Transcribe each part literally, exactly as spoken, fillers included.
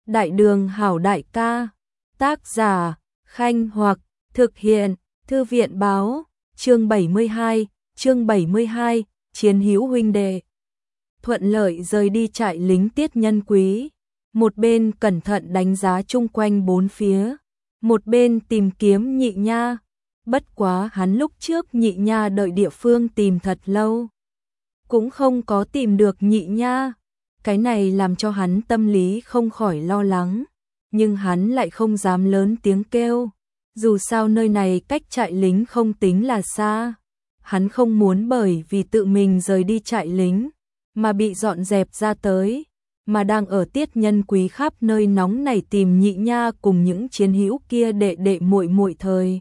Đại đường hảo đại ca. Tác giả, Khanh Hoặc, thực hiện, Thư viện báo, chương bảy mươi hai, chương bảy mươi hai, chiến hữu huynh đệ. Thuận lợi rời đi trại lính Tiết Nhân Quý, một bên cẩn thận đánh giá chung quanh bốn phía, một bên tìm kiếm Nhị Nha. Bất quá hắn lúc trước Nhị Nha đợi địa phương tìm thật lâu, cũng không có tìm được Nhị Nha. Cái này làm cho hắn tâm lý không khỏi lo lắng, nhưng hắn lại không dám lớn tiếng kêu, dù sao nơi này cách trại lính không tính là xa. Hắn không muốn bởi vì tự mình rời đi trại lính mà bị dọn dẹp ra tới, mà đang ở Tiết Nhân Quý khắp nơi nóng này tìm Nhị Nha cùng những chiến hữu kia đệ đệ muội muội thời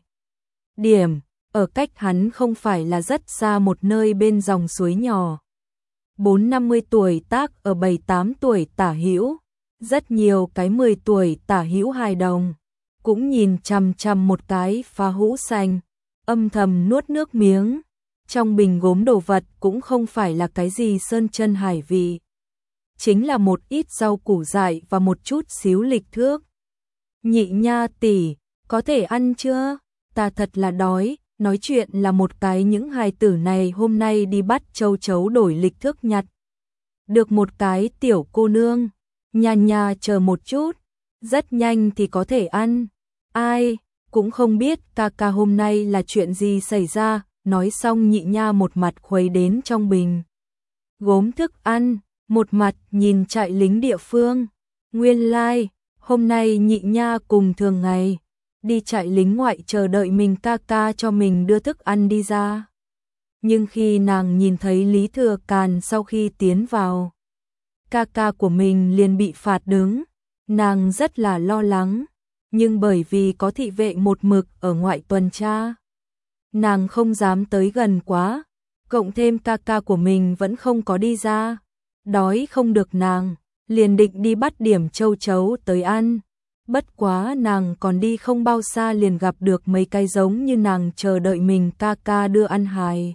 điểm, ở cách hắn không phải là rất xa một nơi bên dòng suối nhỏ. Bốn năm mươi tuổi tác ở bảy tám tuổi tả hữu, rất nhiều cái mười tuổi tả hữu hài đồng, cũng nhìn chằm chằm một cái phá hũ xanh, âm thầm nuốt nước miếng. Trong bình gốm đồ vật cũng không phải là cái gì sơn chân hải vị, chính là một ít rau củ dại và một chút xíu lịch thước. Nhị Nha tỷ, có thể ăn chưa? Ta thật là đói. Nói chuyện là một cái những hài tử này hôm nay đi bắt châu chấu đổi lịch thước nhặt được một cái tiểu cô nương. Nha Nha chờ một chút, rất nhanh thì có thể ăn. Ai cũng không biết ca ca hôm nay là chuyện gì xảy ra. Nói xong Nhị Nha một mặt khuấy đến trong bình gốm thức ăn, một mặt nhìn trại lính địa phương. Nguyên lai, like, hôm nay Nhị Nha cùng thường ngày đi trại lính ngoại chờ đợi mình ca ca cho mình đưa thức ăn đi ra. Nhưng khi nàng nhìn thấy Lý Thừa Càn sau khi tiến vào, ca ca của mình liền bị phạt đứng, nàng rất là lo lắng, nhưng bởi vì có thị vệ một mực ở ngoại tuần tra, nàng không dám tới gần quá, cộng thêm ca ca của mình vẫn không có đi ra, đói không được nàng, liền định đi bắt điểm châu chấu tới ăn. Bất quá nàng còn đi không bao xa liền gặp được mấy cái giống như nàng chờ đợi mình ca ca đưa ăn hài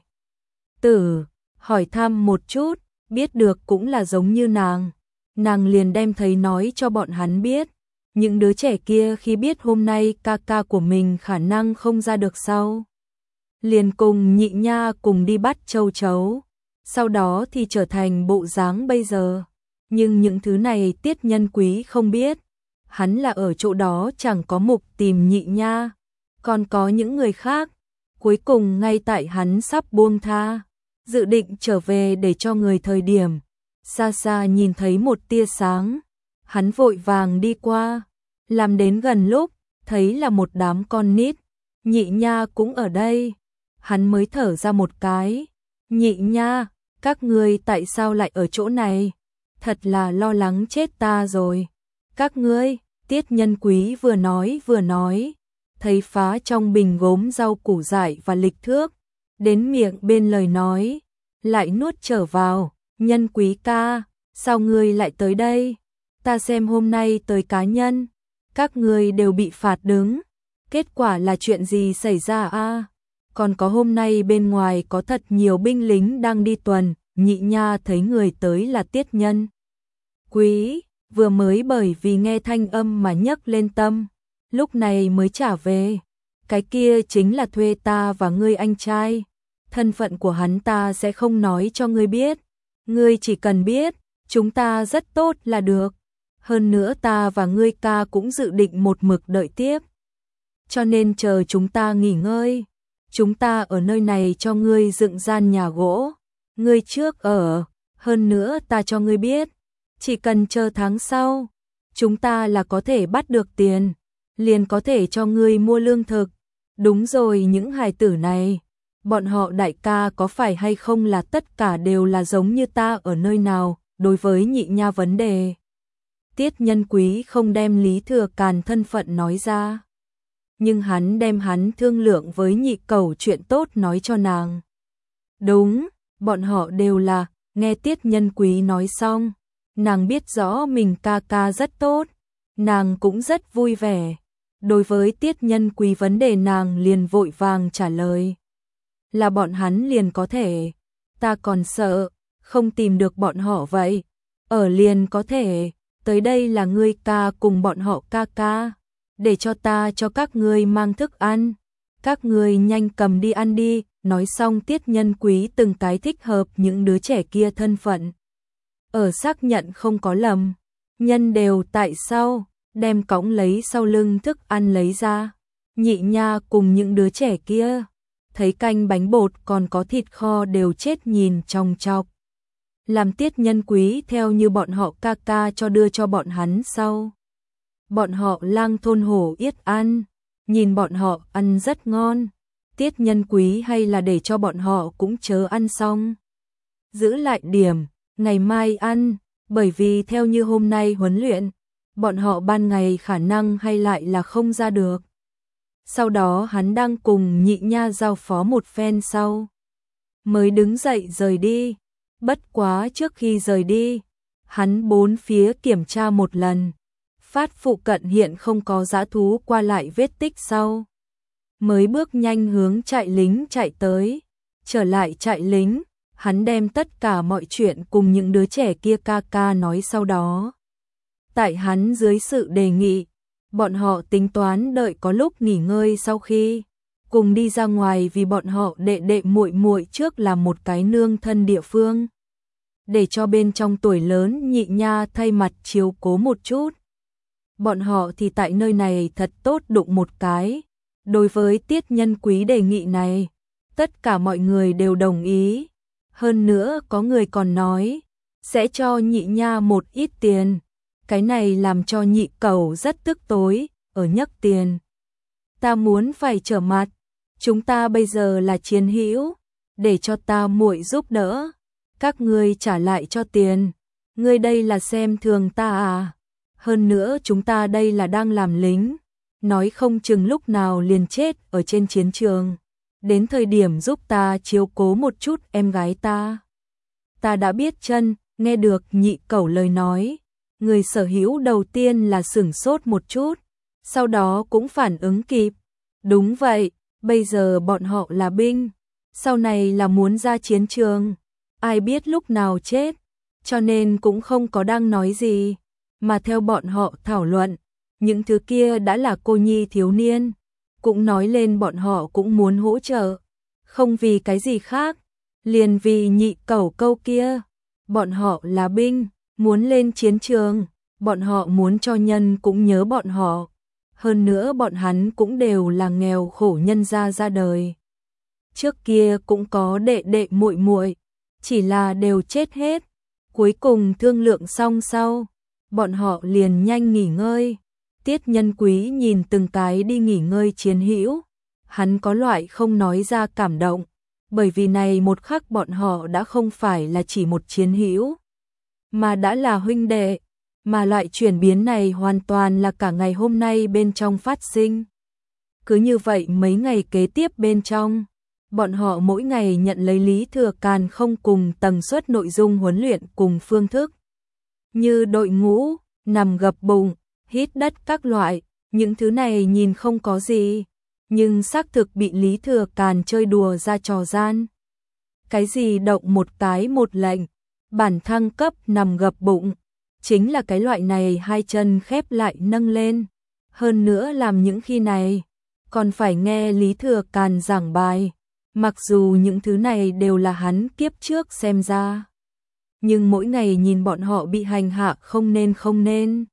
tử, hỏi thăm một chút, biết được cũng là giống như nàng. Nàng liền đem thấy nói cho bọn hắn biết. Những đứa trẻ kia khi biết hôm nay ca ca của mình khả năng không ra được sau, liền cùng Nhị Nha cùng đi bắt châu chấu, sau đó thì trở thành bộ dáng bây giờ. Nhưng những thứ này Tiết Nhân Quý không biết. Hắn là ở chỗ đó chẳng có mục tìm Nhị Nha, còn có những người khác. Cuối cùng ngay tại hắn sắp buông tha, dự định trở về để cho người thời điểm, xa xa nhìn thấy một tia sáng, hắn vội vàng đi qua, làm đến gần lúc, thấy là một đám con nít, Nhị Nha cũng ở đây, hắn mới thở ra một cái. Nhị Nha, các ngươi tại sao lại ở chỗ này? Thật là lo lắng chết ta rồi. Các ngươi, Tiết Nhân Quý vừa nói vừa nói, thấy phá trong bình gốm rau củ dại và lịch thước, đến miệng bên lời nói, lại nuốt trở vào. Nhân Quý ca, sao ngươi lại tới đây? Ta xem hôm nay tới cá nhân, các ngươi đều bị phạt đứng, kết quả là chuyện gì xảy ra a? À? Còn có hôm nay bên ngoài có thật nhiều binh lính đang đi tuần. Nhị Nha thấy người tới là Tiết Nhân Quý, vừa mới bởi vì nghe thanh âm mà nhấc lên tâm, lúc này mới trả về. Cái kia chính là thuê ta và ngươi anh trai, thân phận của hắn ta sẽ không nói cho ngươi biết, ngươi chỉ cần biết chúng ta rất tốt là được. Hơn nữa ta và ngươi ca cũng dự định một mực đợi tiếp, cho nên chờ chúng ta nghỉ ngơi, chúng ta ở nơi này cho ngươi dựng gian nhà gỗ, ngươi trước ở. Hơn nữa ta cho ngươi biết, chỉ cần chờ tháng sau, chúng ta là có thể bắt được tiền, liền có thể cho ngươi mua lương thực. Đúng rồi, những hài tử này, bọn họ đại ca có phải hay không là tất cả đều là giống như ta ở nơi nào? Đối với Nhị Nha vấn đề, Tiết Nhân Quý không đem Lý Thừa Càn thân phận nói ra, nhưng hắn đem hắn thương lượng với Nhị Cẩu chuyện tốt nói cho nàng. Đúng, bọn họ đều là. Nghe Tiết Nhân Quý nói xong, nàng biết rõ mình ca ca rất tốt, nàng cũng rất vui vẻ. Đối với Tiết Nhân Quý vấn đề nàng liền vội vàng trả lời, là bọn hắn liền có thể, ta còn sợ không tìm được bọn họ vậy, ở liền có thể, tới đây là ngươi ca cùng bọn họ ca ca, để cho ta cho các ngươi mang thức ăn, các ngươi nhanh cầm đi ăn đi. Nói xong Tiết Nhân Quý từng cái thích hợp những đứa trẻ kia thân phận. Ở xác nhận không có lầm, nhân đều tại sau, đem cõng lấy sau lưng thức ăn lấy ra. Nhị Nha cùng những đứa trẻ kia, thấy canh bánh bột còn có thịt kho đều chết nhìn chòng chọc. Làm Tiết Nhân Quý theo như bọn họ ca ca cho đưa cho bọn hắn sau. Bọn họ lang thôn hổ yết ăn, nhìn bọn họ ăn rất ngon. Tiết Nhân Quý hay là để cho bọn họ cũng chớ ăn xong. Giữ lại điểm, ngày mai ăn, bởi vì theo như hôm nay huấn luyện, bọn họ ban ngày khả năng hay lại là không ra được. Sau đó hắn đang cùng Nhị Nha giao phó một phen sau, mới đứng dậy rời đi. Bất quá trước khi rời đi, hắn bốn phía kiểm tra một lần, phát phụ cận hiện không có dã thú qua lại vết tích sau. Mới bước nhanh hướng trại lính chạy tới. Trở lại trại lính, hắn đem tất cả mọi chuyện cùng những đứa trẻ kia ca ca nói sau đó. Tại hắn dưới sự đề nghị, bọn họ tính toán đợi có lúc nghỉ ngơi sau khi cùng đi ra ngoài, vì bọn họ đệ đệ muội muội trước là một cái nương thân địa phương, để cho bên trong tuổi lớn Nhị Nha thay mặt chiếu cố một chút. Bọn họ thì tại nơi này thật tốt đụng một cái. Đối với Tiết Nhân Quý đề nghị này, tất cả mọi người đều đồng ý. Hơn nữa có người còn nói sẽ cho Nhị Nha một ít tiền. Cái này làm cho Nhị Cẩu rất tức tối, ở nhắc tiền. Ta muốn phải trở mặt, chúng ta bây giờ là chiến hữu, để cho ta muội giúp đỡ, các ngươi trả lại cho tiền. Ngươi đây là xem thường ta à? Hơn nữa chúng ta đây là đang làm lính, nói không chừng lúc nào liền chết ở trên chiến trường. Đến thời điểm giúp ta chiếu cố một chút em gái ta. Ta đã biết chân. Nghe được Nhị Cẩu lời nói, người sở hữu đầu tiên là sửng sốt một chút, sau đó cũng phản ứng kịp. Đúng vậy, bây giờ bọn họ là binh, sau này là muốn ra chiến trường, ai biết lúc nào chết, cho nên cũng không có đang nói gì. Mà theo bọn họ thảo luận, những thứ kia đã là cô nhi thiếu niên, cũng nói lên bọn họ cũng muốn hỗ trợ, không vì cái gì khác, liền vì Nhị Cẩu câu kia. Bọn họ là binh, muốn lên chiến trường, bọn họ muốn cho nhân cũng nhớ bọn họ. Hơn nữa bọn hắn cũng đều là nghèo khổ nhân gia ra đời. Trước kia cũng có đệ đệ muội muội, chỉ là đều chết hết. Cuối cùng thương lượng xong sau, bọn họ liền nhanh nghỉ ngơi. Tiết Nhân Quý nhìn từng cái đi nghỉ ngơi chiến hữu, hắn có loại không nói ra cảm động, bởi vì này một khắc bọn họ đã không phải là chỉ một chiến hữu, mà đã là huynh đệ, mà loại chuyển biến này hoàn toàn là cả ngày hôm nay bên trong phát sinh. Cứ như vậy mấy ngày kế tiếp bên trong, bọn họ mỗi ngày nhận lấy Lý Thừa Càn không cùng tần suất nội dung huấn luyện cùng phương thức. Như đội ngũ, nằm gập bụng, hít đất các loại, những thứ này nhìn không có gì, nhưng xác thực bị Lý Thừa Càn chơi đùa ra trò gian. Cái gì động một cái một lệnh, bản thăng cấp nằm gập bụng, chính là cái loại này hai chân khép lại nâng lên. Hơn nữa làm những khi này, còn phải nghe Lý Thừa Càn giảng bài, mặc dù những thứ này đều là hắn kiếp trước xem ra. Nhưng mỗi ngày nhìn bọn họ bị hành hạ không nên không nên.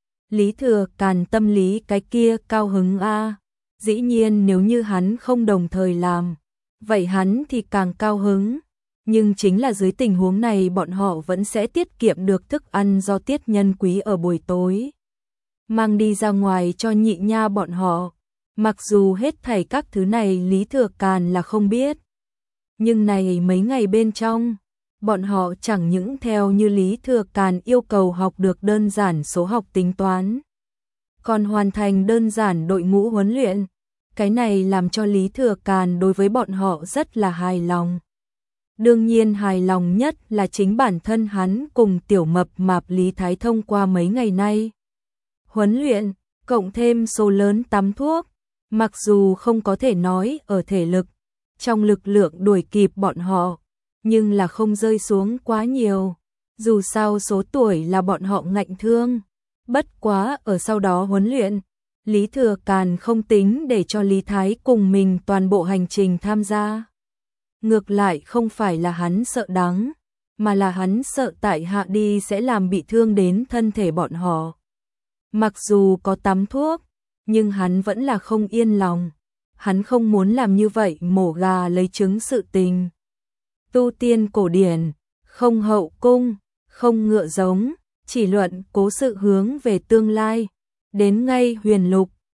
Lý Thừa Càn tâm lý cái kia cao hứng a. Dĩ nhiên nếu như hắn không đồng thời làm, vậy hắn thì càng cao hứng. Nhưng chính là dưới tình huống này bọn họ vẫn sẽ tiết kiệm được thức ăn do Tiết Nhân Quý ở buổi tối mang đi ra ngoài cho Nhị Nha bọn họ. Mặc dù hết thảy các thứ này Lý Thừa Càn là không biết, nhưng này mấy ngày bên trong, bọn họ chẳng những theo như Lý Thừa Càn yêu cầu học được đơn giản số học tính toán, còn hoàn thành đơn giản đội ngũ huấn luyện. Cái này làm cho Lý Thừa Càn đối với bọn họ rất là hài lòng. Đương nhiên hài lòng nhất là chính bản thân hắn cùng tiểu mập mạp Lý Thái Thông qua mấy ngày nay huấn luyện, cộng thêm số lớn tắm thuốc, mặc dù không có thể nói ở thể lực, trong lực lượng đuổi kịp bọn họ, nhưng là không rơi xuống quá nhiều. Dù sao số tuổi là bọn họ ngạnh thương, bất quá ở sau đó huấn luyện, Lý Thừa Càn không tính để cho Lý Thái cùng mình toàn bộ hành trình tham gia. Ngược lại không phải là hắn sợ đắng, mà là hắn sợ tại hạ đi sẽ làm bị thương đến thân thể bọn họ. Mặc dù có tắm thuốc, nhưng hắn vẫn là không yên lòng. Hắn không muốn làm như vậy mổ gà lấy trứng sự tình. Tu tiên cổ điển, không hậu cung, không ngựa giống, chỉ luận cố sự hướng về tương lai. Đến ngay huyền lục,